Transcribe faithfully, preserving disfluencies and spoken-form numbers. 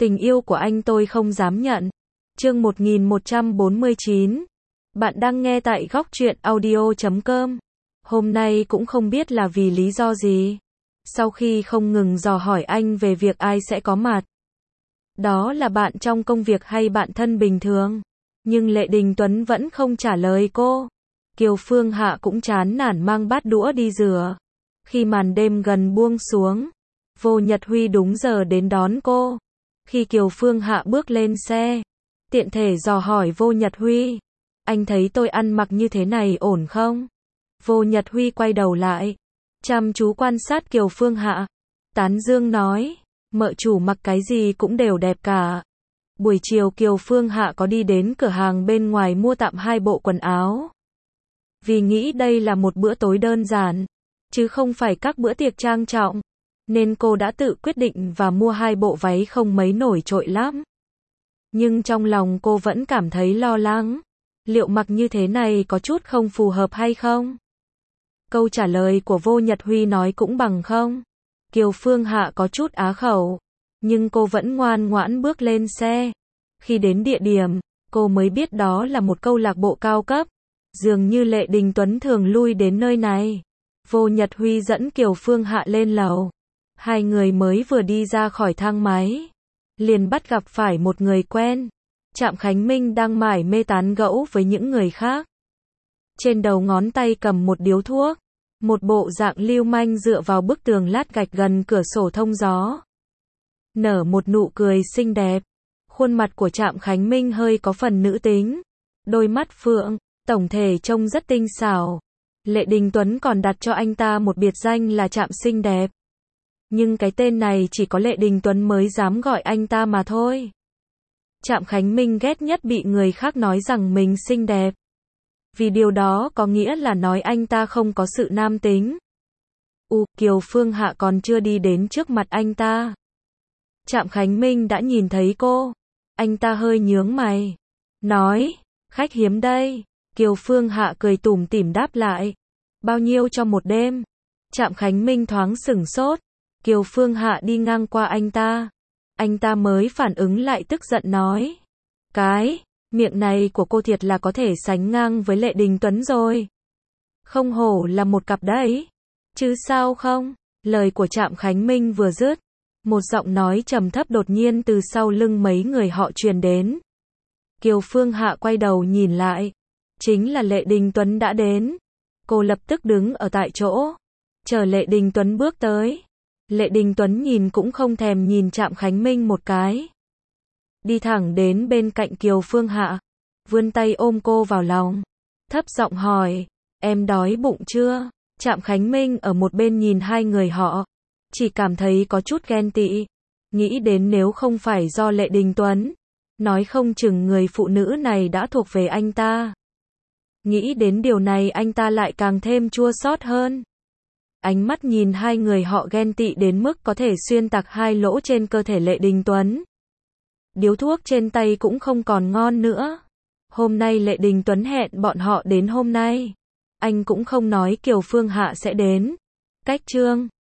Tình yêu của anh tôi không dám nhận. Chương một nghìn một trăm bốn mươi chín. Bạn đang nghe tại góc truyện audio chấm com. Hôm nay cũng không biết là vì lý do gì. Sau khi không ngừng dò hỏi anh về việc ai sẽ có mặt. Đó là bạn trong công việc hay bạn thân bình thường. Nhưng Lệ Đình Tuấn vẫn không trả lời cô. Kiều Phương Hạ cũng chán nản mang bát đũa đi rửa. Khi màn đêm gần buông xuống, Vô Nhật Huy đúng giờ đến đón cô. Khi Kiều Phương Hạ bước lên xe, tiện thể dò hỏi Vô Nhật Huy, anh thấy tôi ăn mặc như thế này ổn không? Vô Nhật Huy quay đầu lại, chăm chú quan sát Kiều Phương Hạ, tán dương nói, mợ chủ mặc cái gì cũng đều đẹp cả. Buổi chiều Kiều Phương Hạ có đi đến cửa hàng bên ngoài mua tạm hai bộ quần áo. Vì nghĩ đây là một bữa tối đơn giản, chứ không phải các bữa tiệc trang trọng, nên cô đã tự quyết định và mua hai bộ váy không mấy nổi trội lắm. Nhưng trong lòng cô vẫn cảm thấy lo lắng. Liệu mặc như thế này có chút không phù hợp hay không? Câu trả lời của Vô Nhật Huy nói cũng bằng không. Kiều Phương Hạ có chút á khẩu, nhưng cô vẫn ngoan ngoãn bước lên xe. Khi đến địa điểm, cô mới biết đó là một câu lạc bộ cao cấp. Dường như Lệ Đình Tuấn thường lui đến nơi này. Vô Nhật Huy dẫn Kiều Phương Hạ lên lầu. Hai người mới vừa đi ra khỏi thang máy, liền bắt gặp phải một người quen. Trạm Khánh Minh đang mải mê tán gẫu với những người khác. Trên đầu ngón tay cầm một điếu thuốc, một bộ dạng lưu manh dựa vào bức tường lát gạch gần cửa sổ thông gió. Nở một nụ cười xinh đẹp. Khuôn mặt của Trạm Khánh Minh hơi có phần nữ tính. Đôi mắt phượng, tổng thể trông rất tinh xảo. Lệ Đình Tuấn còn đặt cho anh ta một biệt danh là Trạm xinh đẹp. Nhưng cái tên này chỉ có Lệ Đình Tuấn mới dám gọi anh ta mà thôi. Trạm Khánh Minh ghét nhất bị người khác nói rằng mình xinh đẹp. Vì điều đó có nghĩa là nói anh ta không có sự nam tính. U, Kiều Phương Hạ còn chưa đi đến trước mặt anh ta. Trạm Khánh Minh đã nhìn thấy cô. Anh ta hơi nhướng mày. Nói, khách hiếm đây. Kiều Phương Hạ cười tủm tỉm đáp lại. Bao nhiêu cho một đêm? Trạm Khánh Minh thoáng sửng sốt. Kiều Phương Hạ đi ngang qua anh ta. Anh ta mới phản ứng lại tức giận nói. Cái, miệng này của cô thiệt là có thể sánh ngang với Lệ Đình Tuấn rồi. Không hổ là một cặp đấy. Chứ sao không? Lời của Trạm Khánh Minh vừa dứt. Một giọng nói trầm thấp đột nhiên từ sau lưng mấy người họ truyền đến. Kiều Phương Hạ quay đầu nhìn lại. Chính là Lệ Đình Tuấn đã đến. Cô lập tức đứng ở tại chỗ. Chờ Lệ Đình Tuấn bước tới. Lệ Đình Tuấn nhìn cũng không thèm nhìn Trạm Khánh Minh một cái. Đi thẳng đến bên cạnh Kiều Phương Hạ. Vươn tay ôm cô vào lòng. Thấp giọng hỏi. Em đói bụng chưa? Trạm Khánh Minh ở một bên nhìn hai người họ. Chỉ cảm thấy có chút ghen tị. Nghĩ đến nếu không phải do Lệ Đình Tuấn. Nói không chừng người phụ nữ này đã thuộc về anh ta. Nghĩ đến điều này anh ta lại càng thêm chua xót hơn. Ánh mắt nhìn hai người họ ghen tị đến mức có thể xuyên tạc hai lỗ trên cơ thể Lệ Đình Tuấn. Điếu thuốc trên tay cũng không còn ngon nữa. Hôm nay Lệ Đình Tuấn hẹn bọn họ đến hôm nay. Anh cũng không nói Kiều Phương Hạ sẽ đến. Cách chương